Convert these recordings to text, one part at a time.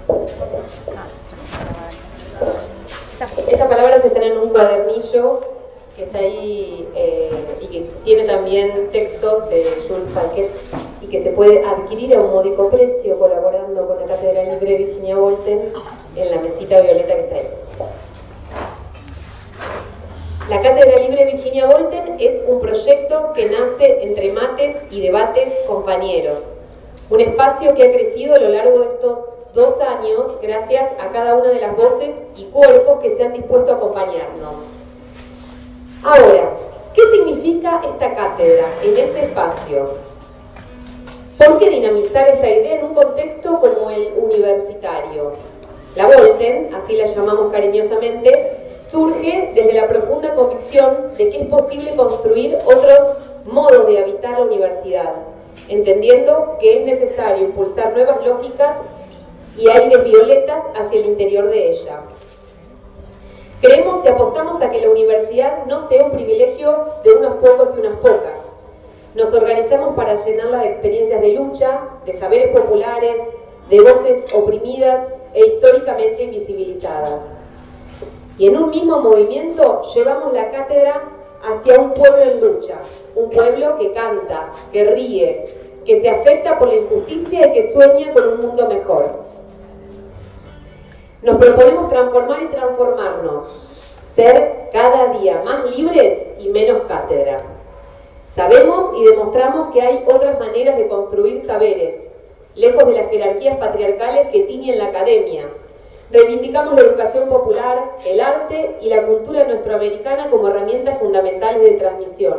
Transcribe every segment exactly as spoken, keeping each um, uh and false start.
Estas palabras están en un cuadernillo que está ahí eh, y que tiene también textos de Jules Falquet y que se puede adquirir a un módico precio colaborando con la Cátedra Libre Virginia Woolten en la mesita violeta que está ahí. La Cátedra Libre Virginia Woolten es un proyecto que nace entre mates y debates compañeros, un espacio que ha crecido a lo largo de estos dos años gracias a cada una de las voces y cuerpos que se han dispuesto a acompañarnos. Ahora, ¿qué significa esta cátedra en este espacio? ¿Por qué dinamizar esta idea en un contexto como el universitario? La Woolten, así la llamamos cariñosamente, surge desde la profunda convicción de que es posible construir otros modos de habitar la universidad, entendiendo que es necesario impulsar nuevas lógicas y aires violetas hacia el interior de ella. Creemos y apostamos a que la universidad no sea un privilegio de unos pocos y unas pocas. Nos organizamos para llenarla de experiencias de lucha, de saberes populares, de voces oprimidas e históricamente invisibilizadas. Y en un mismo movimiento llevamos la cátedra hacia un pueblo en lucha, un pueblo que canta, que ríe, que se afecta por la injusticia y que sueña con un mundo mejor. Nos proponemos transformar y transformarnos, ser cada día más libres y menos cátedra. Sabemos y demostramos que hay otras maneras de construir saberes, lejos de las jerarquías patriarcales que tiñen la academia. Reivindicamos la educación popular, el arte y la cultura nuestroamericana como herramientas fundamentales de transmisión.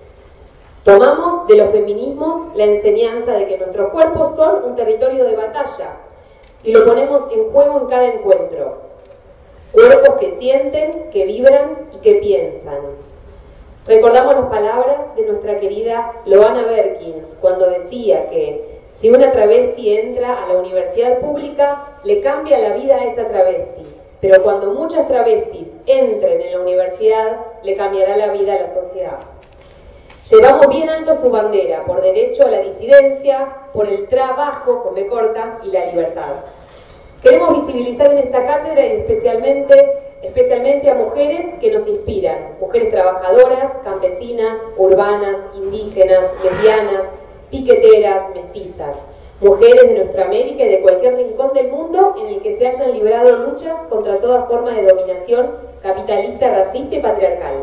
Tomamos de los feminismos la enseñanza de que nuestros cuerpos son un territorio de batalla y lo ponemos en juego en cada encuentro. Cuerpos que sienten, que vibran y que piensan. Recordamos las palabras de nuestra querida Loana Berkins cuando decía que si una travesti entra a la universidad pública, le cambia la vida a esa travesti, pero cuando muchas travestis entren en la universidad, le cambiará la vida a la sociedad. Llevamos bien alto su bandera, por derecho a la disidencia, por el trabajo, con B corta, y la libertad. Queremos visibilizar en esta cátedra y especialmente, especialmente a mujeres que nos inspiran, mujeres trabajadoras, campesinas, urbanas, indígenas, lesbianas, piqueteras, mestizas, mujeres de nuestra América y de cualquier rincón del mundo en el que se hayan librado luchas contra toda forma de dominación capitalista, racista y patriarcal.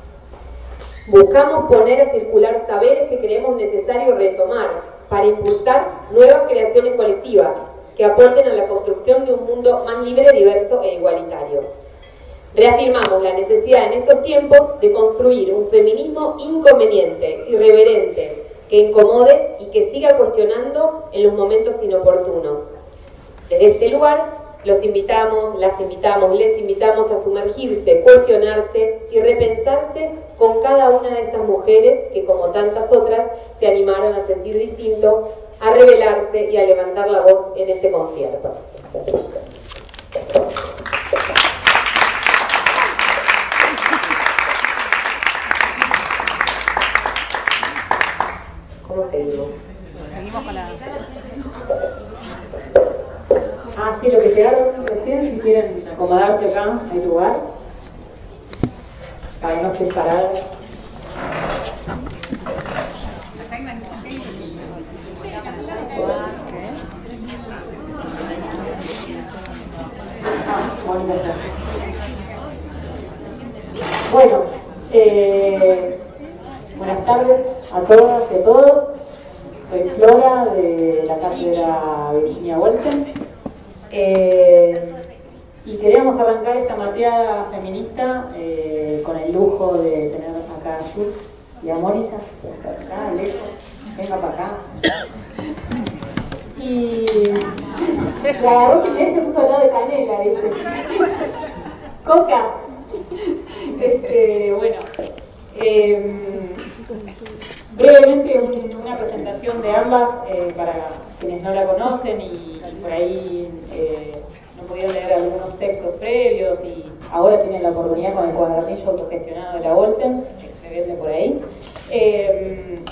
Buscamos poner a circular saberes que creemos necesario retomar para impulsar nuevas creaciones colectivas que aporten a la construcción de un mundo más libre, diverso e igualitario. Reafirmamos la necesidad en estos tiempos de construir un feminismo inconveniente, irreverente, que incomode y que siga cuestionando en los momentos inoportunos. Desde este lugar, los invitamos, las invitamos, les invitamos a sumergirse, cuestionarse y repensarse con cada una de estas mujeres que, como tantas otras, se animaron a sentir distinto, a rebelarse y a levantar la voz en este concierto. ¿Cómo seguimos? Seguimos con la... Ah, sí, lo que llegaron recién, si quieren acomodarse acá, hay lugar. Para que no estén parados. Bueno, eh, buenas tardes a todas y a todos. Soy Flora de la Cátedra Virginia Woolten eh, y queríamos arrancar esta mateada feminista eh, con el lujo de tener acá a Jules y a Mónica, acá lejos, venga para acá. Y la agarró que se puso al lado de Canela, ¿viste? Coca. Este, bueno, eh, brevemente un, una presentación de ambas eh, para quienes no la conocen y, y por ahí eh, no pudieron leer algunos textos previos y ahora tienen la oportunidad con el cuadernillo autogestionado de la Woolten, que se vende por ahí. Eh,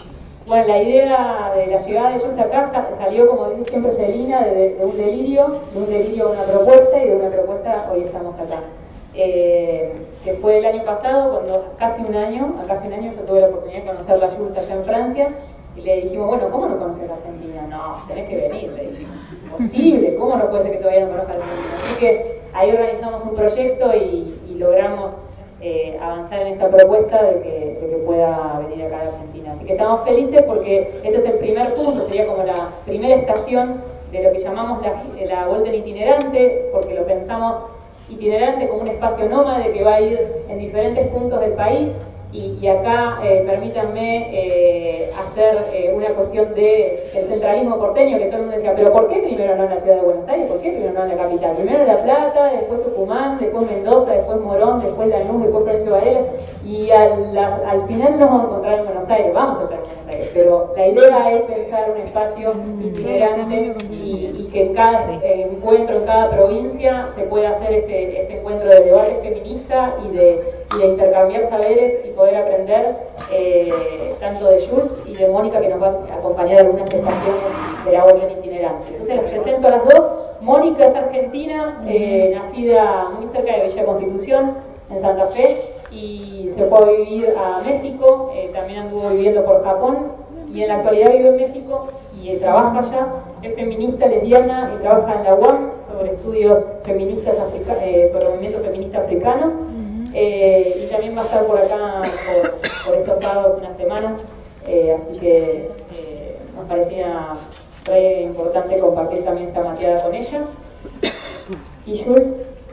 Bueno, la idea de la llegada de Jules acá salió, como dice siempre Celina, de, de un delirio, de un delirio a una propuesta, y de una propuesta hoy estamos acá. Eh, que fue el año pasado, cuando casi un año, a casi un año yo tuve la oportunidad de conocer la Jules allá en Francia, y le dijimos, bueno, ¿cómo no conoces Argentina? No, tenés que venir, le dijimos. Imposible, ¿cómo no puede ser que todavía no conozcas Argentina? Así que ahí organizamos un proyecto y, y logramos eh, avanzar en esta propuesta de que, de que pueda venir acá a Argentina. Así que estamos felices porque este es el primer punto, sería como la primera estación de lo que llamamos la, la vuelta en itinerante, porque lo pensamos itinerante como un espacio nómade que va a ir en diferentes puntos del país. Y, y acá eh, permítanme eh, hacer eh, una cuestión de el centralismo porteño, que todo el mundo decía, pero ¿por qué primero no en la ciudad de Buenos Aires? ¿Por qué primero no en la capital? Primero en La Plata, después Tucumán, después Mendoza, después Morón, después Lanús, después Florencio Varela, y al, al final nos vamos a encontrar en Buenos Aires, vamos a estar en Buenos Aires, pero la idea es pensar un espacio itinerante y, y que en cada eh, encuentro, en cada provincia, se pueda hacer este, este encuentro de debate feminista y de, y de intercambiar saberes y poder aprender eh, tanto de Jules y de Mónica, que nos va a acompañar en algunas estaciones de la orden itinerante. Entonces les presento a las dos. Mónica es argentina, eh, nacida muy cerca de Villa Constitución, en Santa Fe, y se fue a vivir a México, eh, también anduvo viviendo por Japón, y en la actualidad vive en México y eh, trabaja allá. Es feminista, lesbiana, y trabaja en la U A M sobre estudios feministas africa eh, sobre el movimiento feminista africano. Eh, y también va a estar por acá por, por estos pagos unas semanas, eh, así que eh, nos parecía re importante compartir también esta mateada con ella. Y Jules,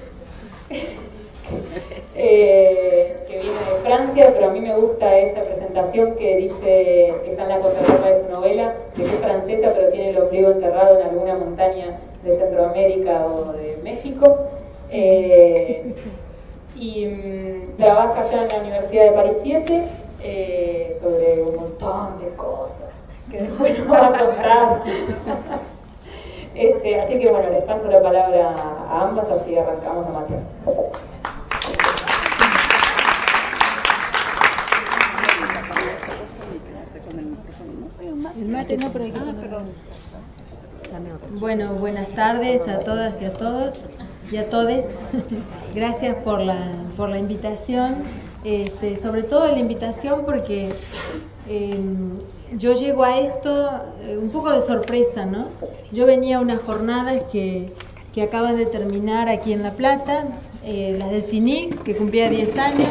eh, que viene de Francia, pero a mí me gusta esa presentación que dice, que está en la contratapa de su novela, de que es francesa pero tiene el ombligo enterrado en alguna montaña de Centroamérica o de México. Eh, y mmm, trabaja ya en la Universidad de París siete eh, sobre un montón de cosas que después nos va a contar. este, así que bueno, les paso la palabra a ambas, así arrancamos la materia. El mate no, pero hay que ah, perdón. Bueno, buenas tardes a todas y a todos y a todes. Gracias por la, por la invitación, este, sobre todo la invitación porque eh, yo llego a esto eh, un poco de sorpresa, ¿no? Yo venía a unas jornadas que, que acaban de terminar aquí en La Plata, eh, las del C I N I C, que cumplía diez años,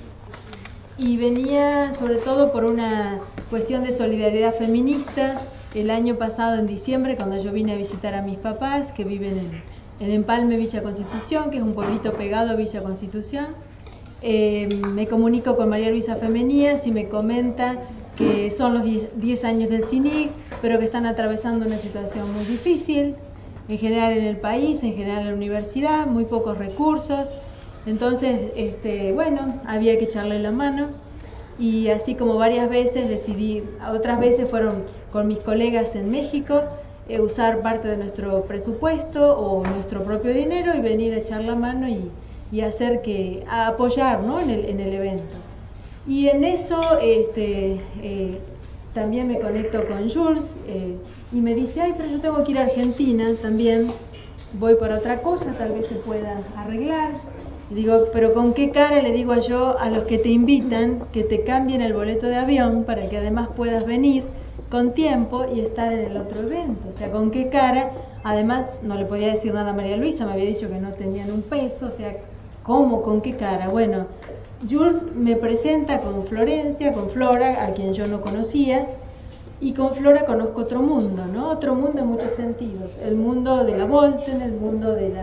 y venía sobre todo por una cuestión de solidaridad feminista. El año pasado, en diciembre, cuando yo vine a visitar a mis papás, que viven en, en Empalme, Villa Constitución, que es un pueblito pegado a Villa Constitución, eh, me comunico con María Luisa Femenías y me comenta que son los diez años del C I N I C, pero que están atravesando una situación muy difícil, en general en el país, en general en la universidad, muy pocos recursos. Entonces, este, bueno, había que echarle la mano, y así como varias veces decidí, otras veces fueron con mis colegas en México, eh, usar parte de nuestro presupuesto o nuestro propio dinero y venir a echar la mano y, y hacer que, a apoyar, ¿no?, en el, en el evento. Y en eso este, eh, también me conecto con Jules eh, y me dice, ay, pero yo tengo que ir a Argentina también, voy por otra cosa, tal vez se pueda arreglar. Y digo, pero ¿con qué cara le digo yo a los que te invitan que te cambien el boleto de avión para que además puedas venir con tiempo y estar en el otro evento? O sea, ¿con qué cara? Además, no le podía decir nada a María Luisa, me había dicho que no tenían un peso, o sea, ¿cómo? ¿Con qué cara? Bueno, Jules me presenta con Florencia, con Flora, a quien yo no conocía, y con Flora conozco otro mundo, ¿no? Otro mundo en muchos sentidos, el mundo de la Bolsen, el mundo de la...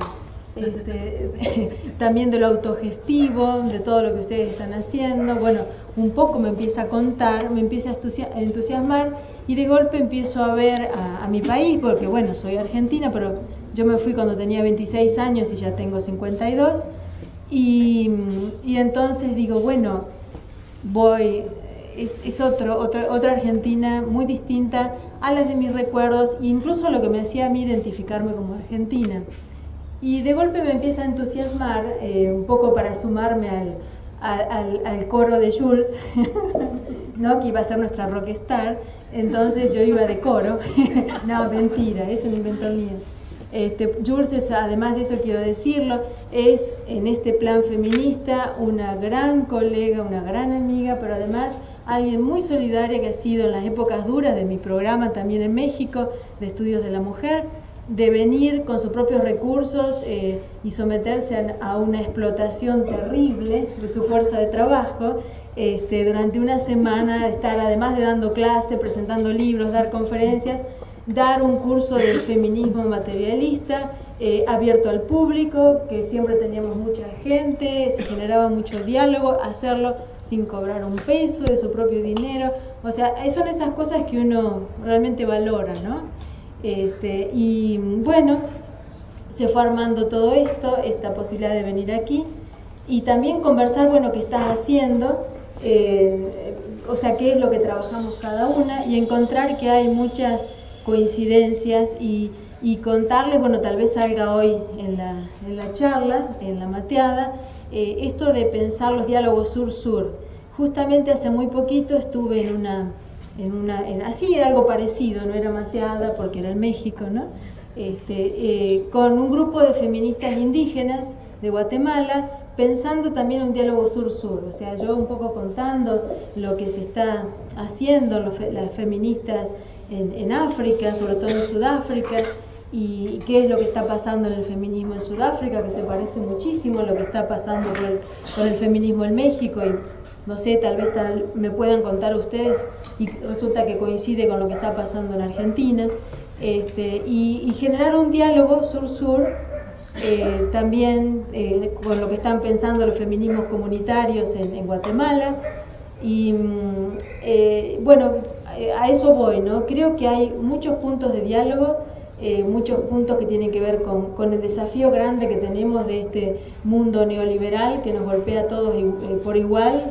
Este, también de lo autogestivo, de todo lo que ustedes están haciendo. Bueno, un poco me empieza a contar, me empieza a entusiasmar, y de golpe empiezo a ver a, a mi país, porque bueno, soy argentina, pero yo me fui cuando tenía veintiséis años y ya tengo cincuenta y dos, y, y entonces digo, bueno, voy, es, es otro, otra, otra Argentina muy distinta a las de mis recuerdos, e incluso a lo que me hacía a mí identificarme como argentina. Y de golpe me empieza a entusiasmar, eh, un poco para sumarme al, al, al coro de Jules, ¿no? Que iba a ser nuestra rockstar, entonces yo iba de coro. No, mentira, es un invento mío. Este, Jules es, además de eso quiero decirlo, es en este plan feminista una gran colega, una gran amiga, pero además alguien muy solidaria que ha sido en las épocas duras de mi programa también en México, de Estudios de la Mujer, de venir con sus propios recursos eh, y someterse a, a una explotación terrible de su fuerza de trabajo, este, durante una semana estar, además de dando clase, presentando libros, dar conferencias, dar un curso de feminismo materialista eh, abierto al público, que siempre teníamos mucha gente, se generaba mucho diálogo, hacerlo sin cobrar un peso de su propio dinero. O sea, son esas cosas que uno realmente valora, ¿no? Este, y bueno, se fue armando todo esto, esta posibilidad de venir aquí y también conversar, bueno, qué estás haciendo, eh, o sea, qué es lo que trabajamos cada una, y encontrar que hay muchas coincidencias y, y contarles, bueno, tal vez salga hoy en la, en la charla, en la mateada, eh, esto de pensar los diálogos sur-sur. Justamente hace muy poquito estuve en una, en una en, así era algo parecido, no era mateada porque era en México, ¿no? Este, eh, con un grupo de feministas indígenas de Guatemala, pensando también un diálogo sur-sur, o sea, yo un poco contando lo que se está haciendo, los fe, las feministas en, en África, sobre todo en Sudáfrica, y qué es lo que está pasando en el feminismo en Sudáfrica, que se parece muchísimo a lo que está pasando con el, con el feminismo en México, y no sé, tal vez tal, me puedan contar ustedes, y resulta que coincide con lo que está pasando en Argentina, este, y, y generar un diálogo sur-sur, eh, también eh, con lo que están pensando los feminismos comunitarios en, en Guatemala, y eh, bueno, a eso voy, ¿no? Creo que hay muchos puntos de diálogo, eh, muchos puntos que tienen que ver con, con el desafío grande que tenemos de este mundo neoliberal que nos golpea a todos eh, por igual,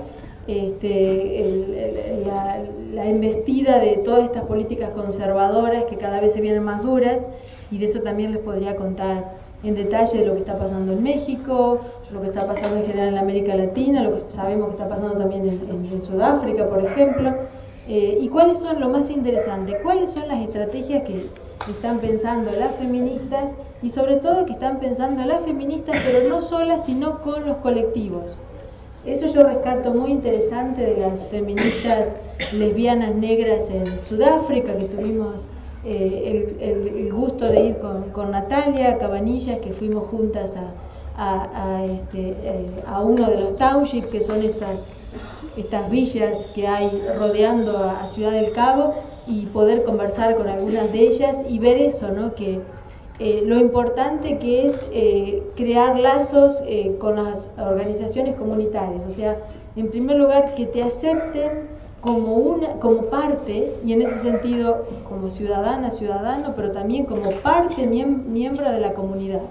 este, el, el, la, la embestida de todas estas políticas conservadoras que cada vez se vienen más duras, y de eso también les podría contar en detalle de lo que está pasando en México, lo que está pasando en general en América Latina, lo que sabemos que está pasando también en, en, en Sudáfrica, por ejemplo, eh, y cuáles son lo más interesante, cuáles son las estrategias que están pensando las feministas, y sobre todo que están pensando las feministas, pero no solas, sino con los colectivos. Eso yo rescato muy interesante de las feministas lesbianas negras en Sudáfrica, que tuvimos eh, el, el, el gusto de ir con, con Natalia Cabanillas, que fuimos juntas a, a, a, este, eh, a uno de los townships, que son estas, estas villas que hay rodeando a, a Ciudad del Cabo, y poder conversar con algunas de ellas y ver eso, ¿no? Que Eh, lo importante que es eh, crear lazos eh, con las organizaciones comunitarias, o sea, en primer lugar que te acepten como una, como parte, y en ese sentido como ciudadana, ciudadano, pero también como parte miem- miembro de la comunidad.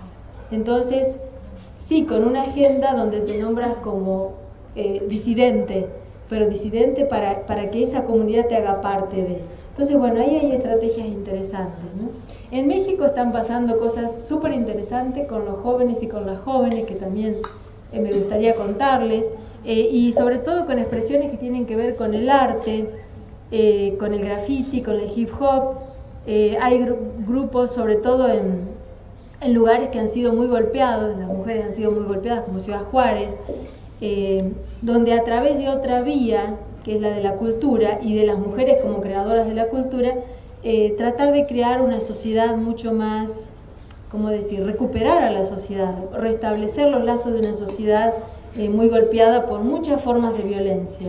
Entonces, sí, con una agenda donde te nombras como eh, disidente, pero disidente para, para que esa comunidad te haga parte de. Entonces, bueno, ahí hay estrategias interesantes, ¿no? En México están pasando cosas súper interesantes con los jóvenes y con las jóvenes, que también eh, me gustaría contarles, eh, y sobre todo con expresiones que tienen que ver con el arte, eh, con el graffiti, con el hip hop. Eh, hay gru- grupos, sobre todo en, en lugares que han sido muy golpeados, las mujeres han sido muy golpeadas, como Ciudad Juárez, eh, donde a través de otra vía, que es la de la cultura, y de las mujeres como creadoras de la cultura, eh, tratar de crear una sociedad mucho más, ¿cómo decir?, recuperar a la sociedad, restablecer los lazos de una sociedad eh, muy golpeada por muchas formas de violencia.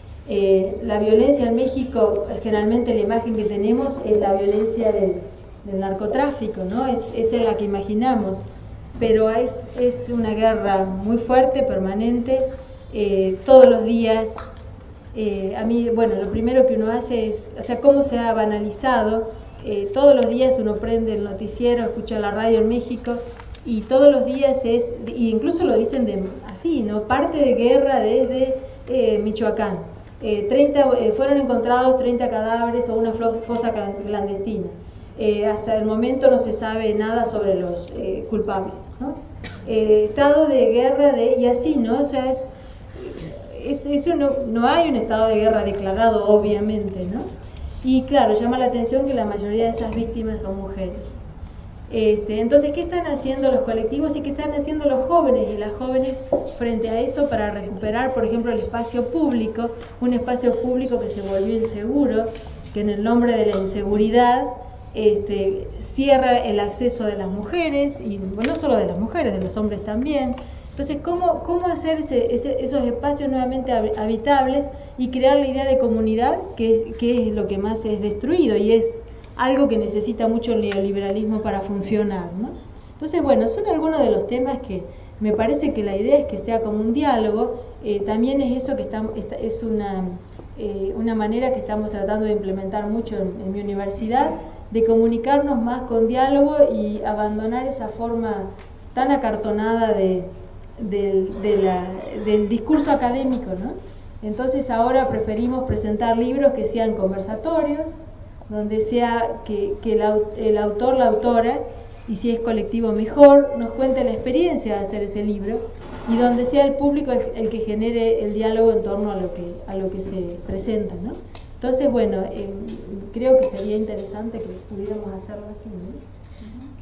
Eh, la violencia en México, generalmente la imagen que tenemos es la violencia del, del narcotráfico, ¿no? Es, es la que imaginamos, pero es, es una guerra muy fuerte, permanente, eh, todos los días. Eh, a mí, bueno, lo primero que uno hace es, o sea, cómo se ha banalizado, eh, todos los días uno prende el noticiero, escucha la radio en México, y todos los días es, e incluso lo dicen de, así, ¿no? Parte de guerra desde eh, Michoacán. Eh, treinta, eh, fueron encontrados treinta cadáveres o una fosa clandestina. Eh, hasta el momento no se sabe nada sobre los eh, culpables, ¿no? Eh, estado de guerra de, y así, ¿no? O sea, es... es, eso no, no hay un estado de guerra declarado, obviamente, ¿no? Y claro, llama la atención que la mayoría de esas víctimas son mujeres. Este, entonces, ¿qué están haciendo los colectivos y qué están haciendo los jóvenes y las jóvenes frente a eso para recuperar, por ejemplo, el espacio público, un espacio público que se volvió inseguro, que en el nombre de la inseguridad este, cierra el acceso de las mujeres, y bueno, no solo de las mujeres, de los hombres también? Entonces, ¿cómo, cómo hacer ese, ese, esos espacios nuevamente habitables y crear la idea de comunidad, que es, que es lo que más es destruido y es algo que necesita mucho el neoliberalismo para funcionar, ¿no? Entonces, bueno, son algunos de los temas que me parece que la idea es que sea como un diálogo. Eh, también es eso que estamos, esta, es una, eh, una manera que estamos tratando de implementar mucho en, en mi universidad, de comunicarnos más con diálogo y abandonar esa forma tan acartonada de, de, de la, del discurso académico, ¿no? Entonces ahora preferimos presentar libros que sean conversatorios, donde sea que, que el, el autor, la autora, y si es colectivo mejor, nos cuente la experiencia de hacer ese libro, y donde sea el público el, el que genere el diálogo en torno a lo que, a lo que se presenta, ¿no? Entonces, bueno, eh, creo que sería interesante que pudiéramos hacerlo así, ¿no?